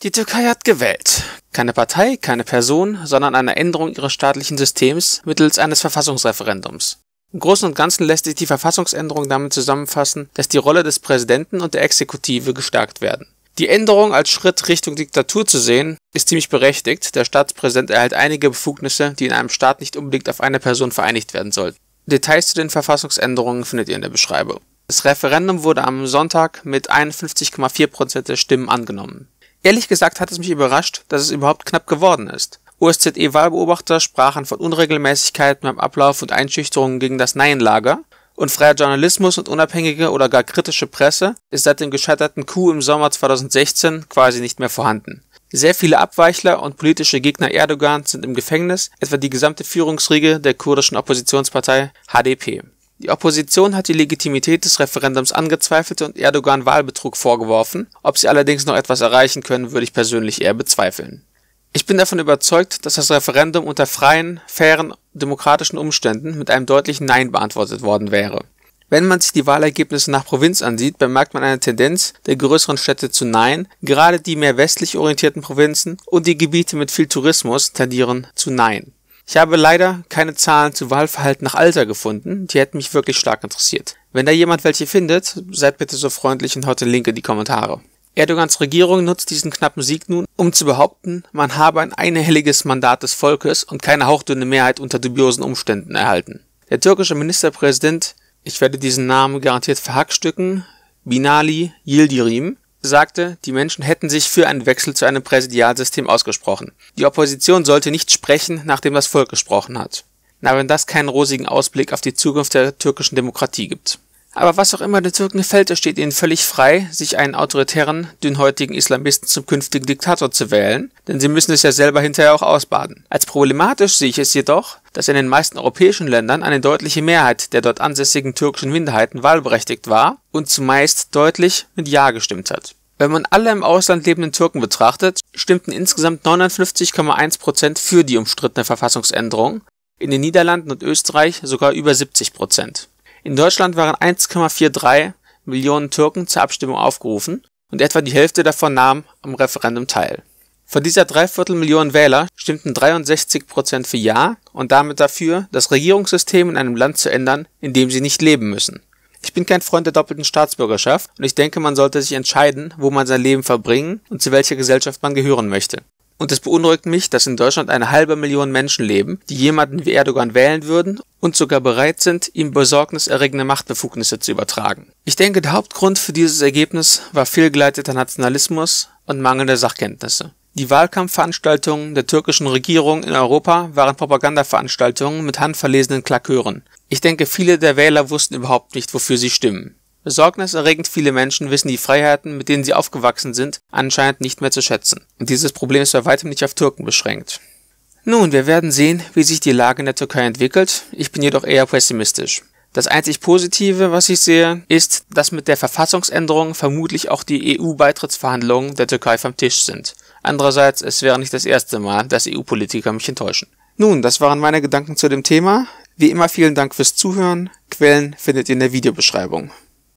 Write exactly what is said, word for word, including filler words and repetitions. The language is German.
Die Türkei hat gewählt. Keine Partei, keine Person, sondern eine Änderung ihres staatlichen Systems mittels eines Verfassungsreferendums. Im Großen und Ganzen lässt sich die Verfassungsänderung damit zusammenfassen, dass die Rolle des Präsidenten und der Exekutive gestärkt werden. Die Änderung als Schritt Richtung Diktatur zu sehen, ist ziemlich berechtigt. Der Staatspräsident erhält einige Befugnisse, die in einem Staat nicht unbedingt auf eine Person vereinigt werden sollten. Details zu den Verfassungsänderungen findet ihr in der Beschreibung. Das Referendum wurde am Sonntag mit einundfünfzig Komma vier Prozent der Stimmen angenommen. Ehrlich gesagt hat es mich überrascht, dass es überhaupt knapp geworden ist. O S Z E-Wahlbeobachter sprachen von Unregelmäßigkeiten beim Ablauf und Einschüchterungen gegen das Nein-Lager, und freier Journalismus und unabhängige oder gar kritische Presse ist seit dem gescheiterten Coup im Sommer zweitausendsechzehn quasi nicht mehr vorhanden. Sehr viele Abweichler und politische Gegner Erdogans sind im Gefängnis, etwa die gesamte Führungsriege der kurdischen Oppositionspartei H D P. Die Opposition hat die Legitimität des Referendums angezweifelt und Erdogan Wahlbetrug vorgeworfen. Ob sie allerdings noch etwas erreichen können, würde ich persönlich eher bezweifeln. Ich bin davon überzeugt, dass das Referendum unter freien, fairen, demokratischen Umständen mit einem deutlichen Nein beantwortet worden wäre. Wenn man sich die Wahlergebnisse nach Provinz ansieht, bemerkt man eine Tendenz der größeren Städte zu Nein, gerade die mehr westlich orientierten Provinzen und die Gebiete mit viel Tourismus tendieren zu Nein. Ich habe leider keine Zahlen zu Wahlverhalten nach Alter gefunden, die hätten mich wirklich stark interessiert. Wenn da jemand welche findet, seid bitte so freundlich und haut den Link in die Kommentare. Erdogans Regierung nutzt diesen knappen Sieg nun, um zu behaupten, man habe ein einhelliges Mandat des Volkes und keine hauchdünne Mehrheit unter dubiosen Umständen erhalten. Der türkische Ministerpräsident, ich werde diesen Namen garantiert verhackstücken, Binali Yildirim, sagte, die Menschen hätten sich für einen Wechsel zu einem Präsidialsystem ausgesprochen. Die Opposition sollte nicht sprechen, nachdem das Volk gesprochen hat. Na, wenn das keinen rosigen Ausblick auf die Zukunft der türkischen Demokratie gibt. Aber was auch immer den Türken gefällt, es steht ihnen völlig frei, sich einen autoritären, dünnhäutigen Islamisten zum künftigen Diktator zu wählen, denn sie müssen es ja selber hinterher auch ausbaden. Als problematisch sehe ich es jedoch, dass in den meisten europäischen Ländern eine deutliche Mehrheit der dort ansässigen türkischen Minderheiten wahlberechtigt war und zumeist deutlich mit Ja gestimmt hat. Wenn man alle im Ausland lebenden Türken betrachtet, stimmten insgesamt neunundfünfzig Komma eins Prozent für die umstrittene Verfassungsänderung, in den Niederlanden und Österreich sogar über siebzig Prozent. In Deutschland waren eins Komma dreiundvierzig Millionen Türken zur Abstimmung aufgerufen und etwa die Hälfte davon nahm am Referendum teil. Von dieser Dreiviertelmillion Wähler stimmten dreiundsechzig Prozent für Ja und damit dafür, das Regierungssystem in einem Land zu ändern, in dem sie nicht leben müssen. Ich bin kein Freund der doppelten Staatsbürgerschaft und ich denke, man sollte sich entscheiden, wo man sein Leben verbringen und zu welcher Gesellschaft man gehören möchte. Und es beunruhigt mich, dass in Deutschland eine halbe Million Menschen leben, die jemanden wie Erdogan wählen würden und sogar bereit sind, ihm besorgniserregende Machtbefugnisse zu übertragen. Ich denke, der Hauptgrund für dieses Ergebnis war fehlgeleiteter Nationalismus und mangelnde Sachkenntnisse. Die Wahlkampfveranstaltungen der türkischen Regierung in Europa waren Propagandaveranstaltungen mit handverlesenen Klakeuren. Ich denke, viele der Wähler wussten überhaupt nicht, wofür sie stimmen. Besorgniserregend viele Menschen wissen die Freiheiten, mit denen sie aufgewachsen sind, anscheinend nicht mehr zu schätzen. Und dieses Problem ist bei weitem nicht auf Türken beschränkt. Nun, wir werden sehen, wie sich die Lage in der Türkei entwickelt. Ich bin jedoch eher pessimistisch. Das einzig Positive, was ich sehe, ist, dass mit der Verfassungsänderung vermutlich auch die E U-Beitrittsverhandlungen der Türkei vom Tisch sind. Andererseits, es wäre nicht das erste Mal, dass E U-Politiker mich enttäuschen. Nun, das waren meine Gedanken zu dem Thema. Wie immer vielen Dank fürs Zuhören. Quellen findet ihr in der Videobeschreibung.